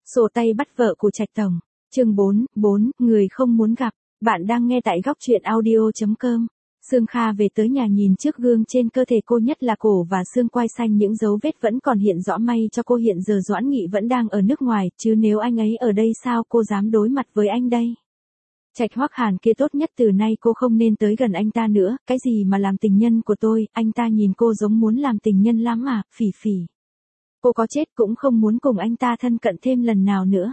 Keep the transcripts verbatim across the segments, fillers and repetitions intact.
Sổ tay bắt vợ của Trạch Tổng. Chương bốn, bốn, người không muốn gặp. Bạn đang nghe tại góc truyện audio chấm com. Sương Kha về tới nhà nhìn trước gương trên cơ thể cô, nhất là cổ và xương quai xanh, những dấu vết vẫn còn hiện rõ. May cho cô hiện giờ Doãn Nghị vẫn đang ở nước ngoài, chứ nếu anh ấy ở đây sao cô dám đối mặt với anh đây. Trạch Hoắc Hàn kia tốt nhất từ nay cô không nên tới gần anh ta nữa, cái gì mà làm tình nhân của tôi, anh ta nhìn cô giống muốn làm tình nhân lắm à, phỉ phỉ. Cô có chết cũng không muốn cùng anh ta thân cận thêm lần nào nữa.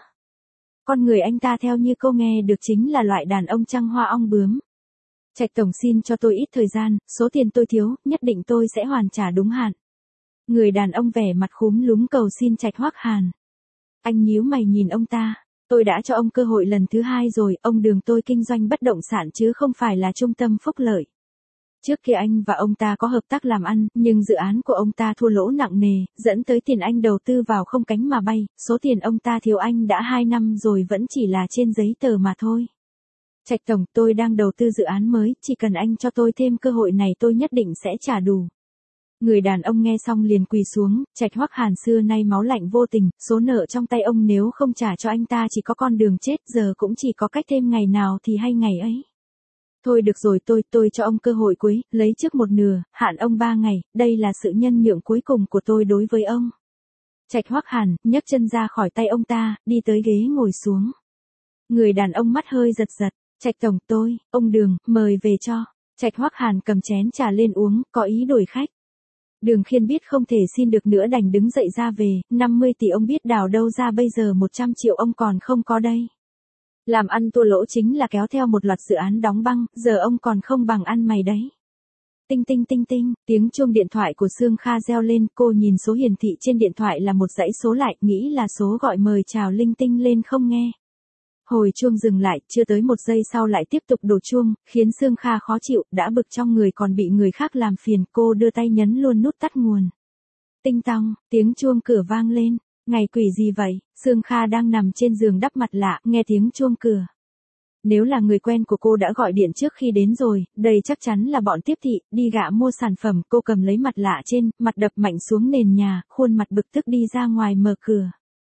Con người anh ta theo như cô nghe được chính là loại đàn ông trăng hoa ong bướm. Trạch Tổng xin cho tôi ít thời gian, số tiền tôi thiếu, nhất định tôi sẽ hoàn trả đúng hạn. Người đàn ông vẻ mặt khúm núm cầu xin Trạch Hoắc Hàn. Anh nhíu mày nhìn ông ta. Tôi đã cho ông cơ hội lần thứ hai rồi, ông Đường tôi kinh doanh bất động sản chứ không phải là trung tâm phúc lợi. Trước kia anh và ông ta có hợp tác làm ăn, nhưng dự án của ông ta thua lỗ nặng nề, dẫn tới tiền anh đầu tư vào không cánh mà bay, số tiền ông ta thiếu anh đã hai năm rồi vẫn chỉ là trên giấy tờ mà thôi. Trạch Tổng, tôi đang đầu tư dự án mới, chỉ cần anh cho tôi thêm cơ hội này tôi nhất định sẽ trả đủ. Người đàn ông nghe xong liền quỳ xuống. Trạch Hoắc Hàn xưa nay máu lạnh vô tình, số nợ trong tay ông nếu không trả cho anh ta chỉ có con đường chết, giờ cũng chỉ có cách thêm ngày nào thì hay ngày ấy. Thôi được rồi, tôi, tôi cho ông cơ hội cuối, lấy trước một nửa, hạn ông ba ngày, đây là sự nhân nhượng cuối cùng của tôi đối với ông. Trạch Hoắc Hàn nhấc chân ra khỏi tay ông ta, đi tới ghế ngồi xuống. Người đàn ông mắt hơi giật giật. Trạch Tổng, tôi, ông Đường, mời về cho. Trạch Hoắc Hàn cầm chén trà lên uống, có ý đổi khách. Đường Khiên biết không thể xin được nữa đành đứng dậy ra về, năm mươi tỷ ông biết đào đâu ra bây giờ, một trăm triệu ông còn không có đây. Làm ăn thua lỗ chính là kéo theo một loạt dự án đóng băng, giờ ông còn không bằng ăn mày đấy. Tinh tinh tinh tinh, tiếng chuông điện thoại của Sương Kha reo lên, cô nhìn số hiển thị trên điện thoại là một dãy số lại, nghĩ là số gọi mời chào linh tinh lên không nghe. Hồi chuông dừng lại, chưa tới một giây sau lại tiếp tục đổ chuông, khiến Sương Kha khó chịu, đã bực trong người còn bị người khác làm phiền, cô đưa tay nhấn luôn nút tắt nguồn. Tinh tong, tiếng chuông cửa vang lên, ngày quỷ gì vậy, Sương Kha đang nằm trên giường đắp mặt lạ, nghe tiếng chuông cửa. Nếu là người quen của cô đã gọi điện trước khi đến rồi, đây chắc chắn là bọn tiếp thị, đi gạ mua sản phẩm, cô cầm lấy mặt lạ trên, mặt đập mạnh xuống nền nhà, khuôn mặt bực tức đi ra ngoài mở cửa.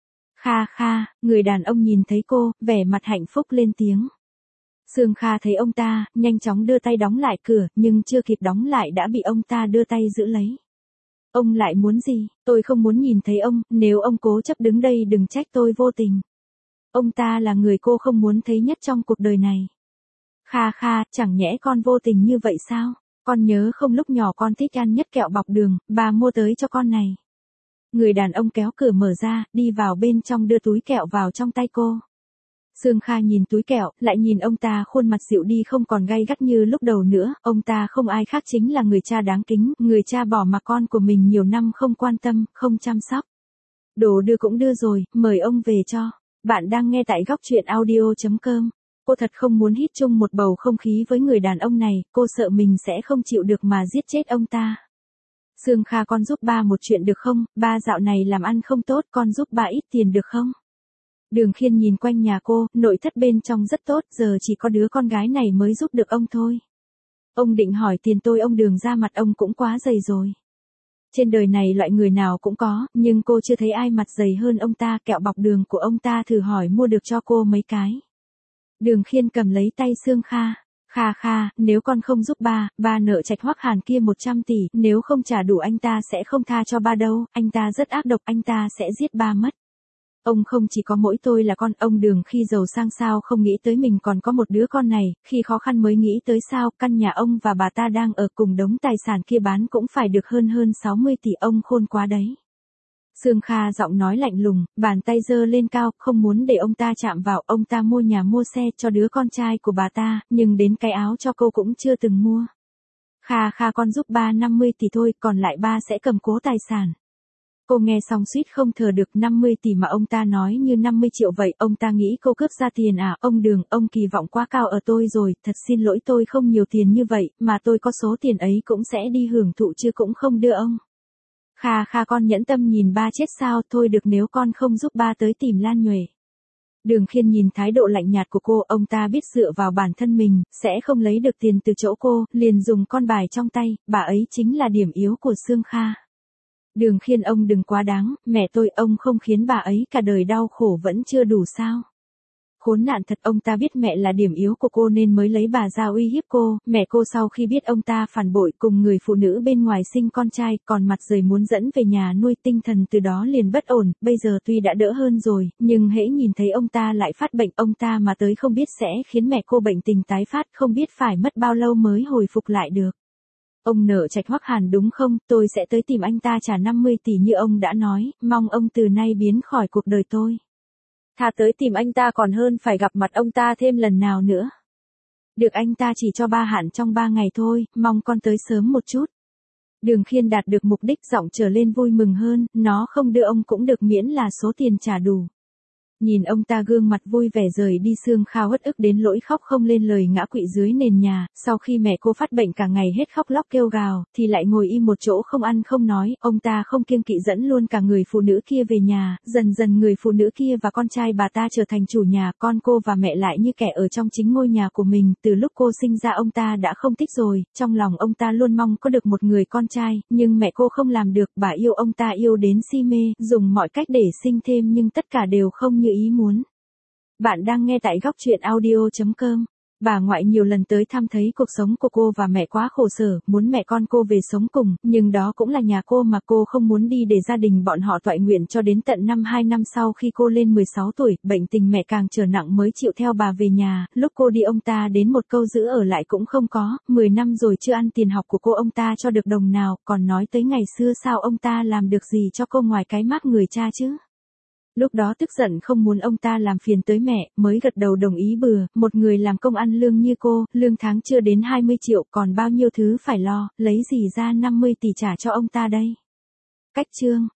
Kha Kha, người đàn ông nhìn thấy cô, vẻ mặt hạnh phúc lên tiếng. Sương Kha thấy ông ta, nhanh chóng đưa tay đóng lại cửa, nhưng chưa kịp đóng lại đã bị ông ta đưa tay giữ lấy. Ông lại muốn gì, tôi không muốn nhìn thấy ông, nếu ông cố chấp đứng đây đừng trách tôi vô tình. Ông ta là người cô không muốn thấy nhất trong cuộc đời này. Kha Kha, chẳng nhẽ con vô tình như vậy sao, con nhớ không lúc nhỏ con thích ăn nhất kẹo bọc đường, bà mua tới cho con này. Người đàn ông kéo cửa mở ra, đi vào bên trong đưa túi kẹo vào trong tay cô. Sương Kha nhìn túi kẹo, lại nhìn ông ta, khuôn mặt dịu đi không còn gay gắt như lúc đầu nữa, ông ta không ai khác chính là người cha đáng kính, người cha bỏ mặc con của mình nhiều năm không quan tâm, không chăm sóc. Đồ đưa cũng đưa rồi, mời ông về cho. Bạn đang nghe tại góc truyện audio chấm com. Cô thật không muốn hít chung một bầu không khí với người đàn ông này, cô sợ mình sẽ không chịu được mà giết chết ông ta. Sương Kha, con giúp ba một chuyện được không, ba dạo này làm ăn không tốt, con giúp ba ít tiền được không? Đường Khiên nhìn quanh nhà cô, nội thất bên trong rất tốt, giờ chỉ có đứa con gái này mới giúp được ông thôi. Ông định hỏi tiền tôi, ông Đường ra mặt ông cũng quá dày rồi. Trên đời này loại người nào cũng có, nhưng cô chưa thấy ai mặt dày hơn ông ta, kẹo bọc đường của ông ta thử hỏi mua được cho cô mấy cái. Đường Khiên cầm lấy tay Sương Kha. Kha Kha, nếu con không giúp ba, ba nợ Trạch Hoắc Hàn kia một trăm tỷ, nếu không trả đủ anh ta sẽ không tha cho ba đâu, anh ta rất ác độc, anh ta sẽ giết ba mất. Ông không chỉ có mỗi tôi là con, ông Đường khi giàu sang sao không nghĩ tới mình còn có một đứa con này, khi khó khăn mới nghĩ tới sao, căn nhà ông và bà ta đang ở cùng đống tài sản kia bán cũng phải được hơn hơn sáu mươi tỷ, ông khôn quá đấy. Sương Kha giọng nói lạnh lùng, bàn tay giơ lên cao, không muốn để ông ta chạm vào, ông ta mua nhà mua xe cho đứa con trai của bà ta, nhưng đến cái áo cho cô cũng chưa từng mua. Kha Kha, con giúp ba năm mươi tỷ thôi, còn lại ba sẽ cầm cố tài sản. Cô nghe xong suýt không thở được, năm mươi tỷ mà ông ta nói như năm mươi triệu vậy, ông ta nghĩ cô cướp ra tiền à, ông Đường, ông kỳ vọng quá cao ở tôi rồi, thật xin lỗi tôi không nhiều tiền như vậy, mà tôi có số tiền ấy cũng sẽ đi hưởng thụ chứ cũng không đưa ông. Kha Kha, con nhẫn tâm nhìn ba chết sao, thôi được nếu con không giúp ba tới tìm Lan Nhuệ. Đường Khiên nhìn thái độ lạnh nhạt của cô, ông ta biết dựa vào bản thân mình, sẽ không lấy được tiền từ chỗ cô, liền dùng con bài trong tay, bà ấy chính là điểm yếu của Sương Kha. Đường Khiên ông đừng quá đáng, mẹ tôi ông không khiến bà ấy cả đời đau khổ vẫn chưa đủ sao? Khốn nạn thật, ông ta biết mẹ là điểm yếu của cô nên mới lấy bà ra uy hiếp cô, mẹ cô sau khi biết ông ta phản bội cùng người phụ nữ bên ngoài sinh con trai, còn mặt dày muốn dẫn về nhà nuôi, tinh thần từ đó liền bất ổn, bây giờ tuy đã đỡ hơn rồi, nhưng hễ nhìn thấy ông ta lại phát bệnh, ông ta mà tới không biết sẽ khiến mẹ cô bệnh tình tái phát, không biết phải mất bao lâu mới hồi phục lại được. Ông nợ Trạch Hoắc Hàn đúng không, tôi sẽ tới tìm anh ta trả năm mươi tỷ như ông đã nói, mong ông từ nay biến khỏi cuộc đời tôi. Thà tới tìm anh ta còn hơn phải gặp mặt ông ta thêm lần nào nữa. Được, anh ta chỉ cho ba hạn trong ba ngày thôi, mong con tới sớm một chút. Đường Khiên đạt được mục đích, giọng trở lên vui mừng hơn, nó không đưa ông cũng được miễn là số tiền trả đủ. Nhìn ông ta gương mặt vui vẻ rời đi, Sương Kha uất ức đến lỗi khóc không lên lời, ngã quỵ dưới nền nhà, sau khi mẹ cô phát bệnh cả ngày hết khóc lóc kêu gào, thì lại ngồi im một chỗ không ăn không nói, ông ta không kiêng kỵ dẫn luôn cả người phụ nữ kia về nhà, dần dần người phụ nữ kia và con trai bà ta trở thành chủ nhà, con cô và mẹ lại như kẻ ở trong chính ngôi nhà của mình, từ lúc cô sinh ra ông ta đã không thích rồi, trong lòng ông ta luôn mong có được một người con trai, nhưng mẹ cô không làm được, bà yêu ông ta yêu đến si mê, dùng mọi cách để sinh thêm nhưng tất cả đều không như ý muốn. Bạn đang nghe tại góc truyện audio chấm com. Bà ngoại nhiều lần tới thăm thấy cuộc sống của cô và mẹ quá khổ sở, muốn mẹ con cô về sống cùng, nhưng đó cũng là nhà cô mà cô không muốn đi để gia đình bọn họ toại nguyện, cho đến tận năm hai năm sau khi cô lên mười sáu tuổi, bệnh tình mẹ càng trở nặng mới chịu theo bà về nhà, lúc cô đi ông ta đến một câu giữ ở lại cũng không có, mười năm rồi chưa ăn tiền học của cô ông ta cho được đồng nào, còn nói tới ngày xưa sao ông ta làm được gì cho cô ngoài cái mác người cha chứ. Lúc đó tức giận không muốn ông ta làm phiền tới mẹ, mới gật đầu đồng ý bừa, một người làm công ăn lương như cô, lương tháng chưa đến hai mươi triệu, còn bao nhiêu thứ phải lo, lấy gì ra năm mươi tỷ trả cho ông ta đây. Cách chương